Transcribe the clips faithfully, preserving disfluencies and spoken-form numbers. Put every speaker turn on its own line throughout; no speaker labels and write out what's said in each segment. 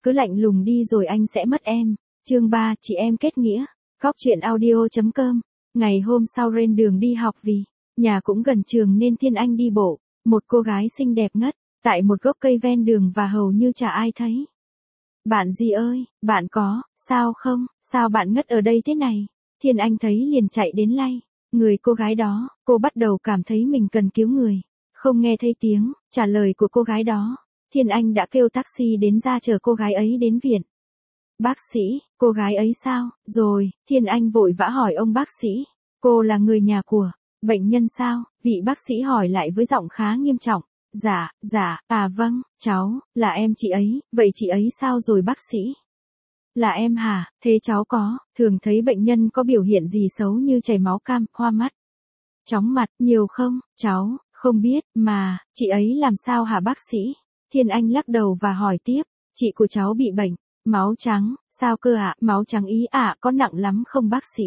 cứ lạnh lùng đi rồi anh sẽ mất em. Chương ba, chị em kết nghĩa. Góc truyện audio.com. Ngày hôm sau lên đường đi học vì nhà cũng gần trường nên Thiên Anh đi bộ. Một cô gái xinh đẹp ngất tại một gốc cây ven đường và hầu như chả ai thấy. Bạn gì ơi, bạn có, sao không, sao bạn ngất ở đây thế này? Thiên Anh thấy liền chạy đến lay người cô gái đó, cô bắt đầu cảm thấy mình cần cứu người. Không nghe thấy tiếng trả lời của cô gái đó, Thiên Anh đã kêu taxi đến ra chở cô gái ấy đến viện. Bác sĩ, cô gái ấy sao? Rồi, Thiên Anh vội vã hỏi ông bác sĩ, cô là người nhà của bệnh nhân sao? Vị bác sĩ hỏi lại với giọng khá nghiêm trọng. Dạ, dạ, à vâng, cháu, là em chị ấy, vậy chị ấy sao rồi bác sĩ? Là em hả, thế cháu có, thường thấy bệnh nhân có biểu hiện gì xấu như chảy máu cam, hoa mắt, chóng mặt, nhiều không? Cháu, không biết, mà, chị ấy làm sao hả bác sĩ? Thiên Anh lắc đầu và hỏi tiếp, chị của cháu bị bệnh, máu trắng, sao cơ ạ? Máu trắng ý ạ, có nặng lắm không bác sĩ?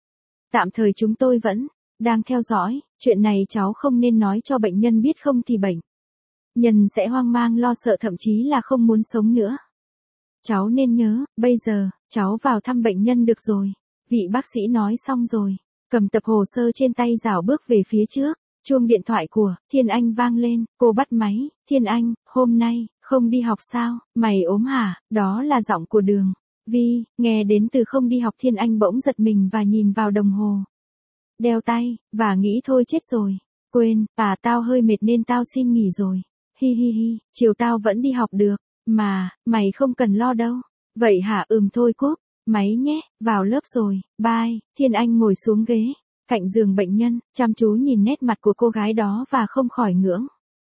Tạm thời chúng tôi vẫn đang theo dõi, chuyện này cháu không nên nói cho bệnh nhân biết không thì bệnh nhân sẽ hoang mang lo sợ thậm chí là không muốn sống nữa. Cháu nên nhớ, bây giờ, cháu vào thăm bệnh nhân được rồi. Vị bác sĩ nói xong rồi, cầm tập hồ sơ trên tay rảo bước về phía trước. Chuông điện thoại của Thiên Anh vang lên, cô bắt máy. Thiên Anh, hôm nay, không đi học sao, mày ốm hả? Đó là giọng của Đường Vi, nghe đến từ không đi học. Thiên Anh bỗng giật mình và nhìn vào đồng hồ đeo tay, và nghĩ thôi chết rồi. Quên, à tao hơi mệt nên tao xin nghỉ rồi. Hi hi hi, chiều tao vẫn đi học được. Mà, mày không cần lo đâu. Vậy hả? Ừm thôi cúp máy nhé, vào lớp rồi, bye. Thiên Anh ngồi xuống ghế cạnh giường bệnh nhân, chăm chú nhìn nét mặt của cô gái đó và không khỏi ngưỡng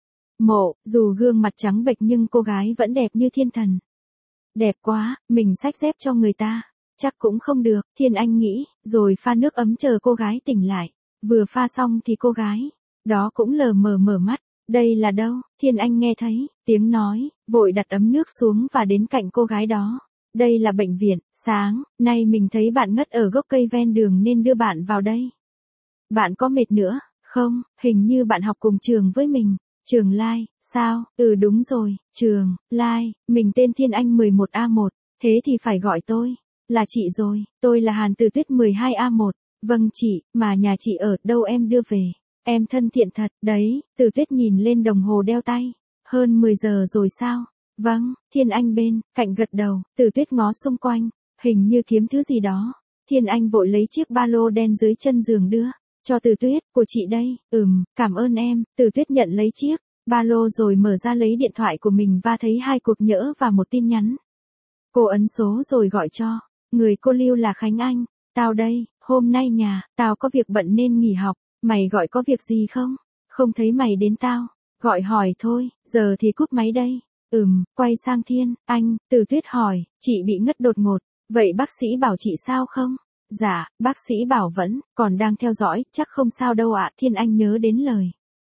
mộ, dù gương mặt trắng bệch nhưng cô gái vẫn đẹp như thiên thần. Đẹp quá, mình xách dép cho người ta, chắc cũng không được, Thiên Anh nghĩ, rồi pha nước ấm chờ cô gái tỉnh lại. Vừa pha xong thì cô gái đó cũng lờ mờ mở mắt. Đây là đâu? Thiên Anh nghe thấy tiếng nói, vội đặt ấm nước xuống và đến cạnh cô gái đó. Đây là bệnh viện, sáng nay mình thấy bạn ngất ở gốc cây ven đường nên đưa bạn vào đây. Bạn có mệt nữa không? Hình như bạn học cùng trường với mình. Trường Lai, sao? Ừ đúng rồi, Trường Lai, mình tên Thiên Anh mười một A một, thế thì phải gọi tôi là chị rồi, tôi là Hàn Từ Tuyết mười hai A một. Vâng chị, mà nhà chị ở đâu em đưa về? Em thân thiện thật, đấy. Từ Tuyết nhìn lên đồng hồ đeo tay. Hơn mười giờ rồi sao? Vâng, Thiên Anh bên cạnh gật đầu. Từ Tuyết ngó xung quanh, hình như kiếm thứ gì đó. Thiên Anh vội lấy chiếc ba lô đen dưới chân giường đưa cho Từ Tuyết, của chị đây. Ừm, cảm ơn em. Từ Tuyết nhận lấy chiếc ba lô rồi mở ra lấy điện thoại của mình và thấy hai cuộc nhỡ và một tin nhắn. Cô ấn số rồi gọi cho người cô lưu là Khánh Anh. Tao đây, hôm nay nhà tao có việc bận nên nghỉ học. Mày gọi có việc gì không? Không thấy mày đến tao gọi hỏi thôi, giờ thì cúp máy đây. Ừm, quay sang Thiên Anh, Từ Tuyết hỏi, chị bị ngất đột ngột, vậy bác sĩ bảo chị sao không? Dạ, bác sĩ bảo vẫn còn đang theo dõi, chắc không sao đâu ạ. Thiên Anh nhớ đến lời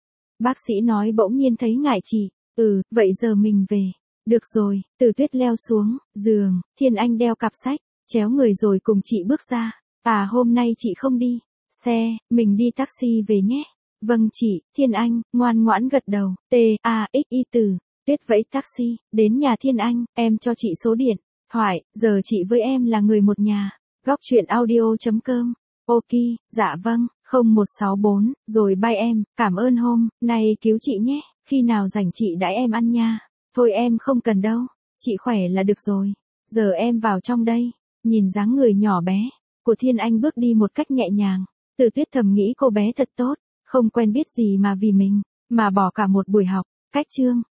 bác sĩ nói bỗng nhiên thấy ngại chị. Ừ, vậy giờ mình về. Được rồi. Từ Tuyết leo xuống giường, Thiên Anh đeo cặp sách chéo người rồi cùng chị bước ra. À hôm nay chị không đi xe, mình đi taxi về nhé. Vâng chị. Thiên Anh ngoan ngoãn gật đầu. T A X I Từ Tuyết vẫy taxi đến nhà Thiên Anh. Em cho chị số điện thoại, giờ chị với em là người một nhà. Góc truyện audio.com. Ok, dạ vâng. Không một sáu bốn, rồi bye em. Cảm ơn hôm nay cứu chị nhé. Khi nào rảnh chị đãi em ăn nha. Thôi em không cần đâu, chị khỏe là được rồi. Giờ em vào trong đây. Nhìn dáng người nhỏ bé của Thiên Anh bước đi một cách nhẹ nhàng. Từ Tuyết thầm nghĩ cô bé thật tốt, không quen biết gì mà vì mình mà bỏ cả một buổi học. Cách chương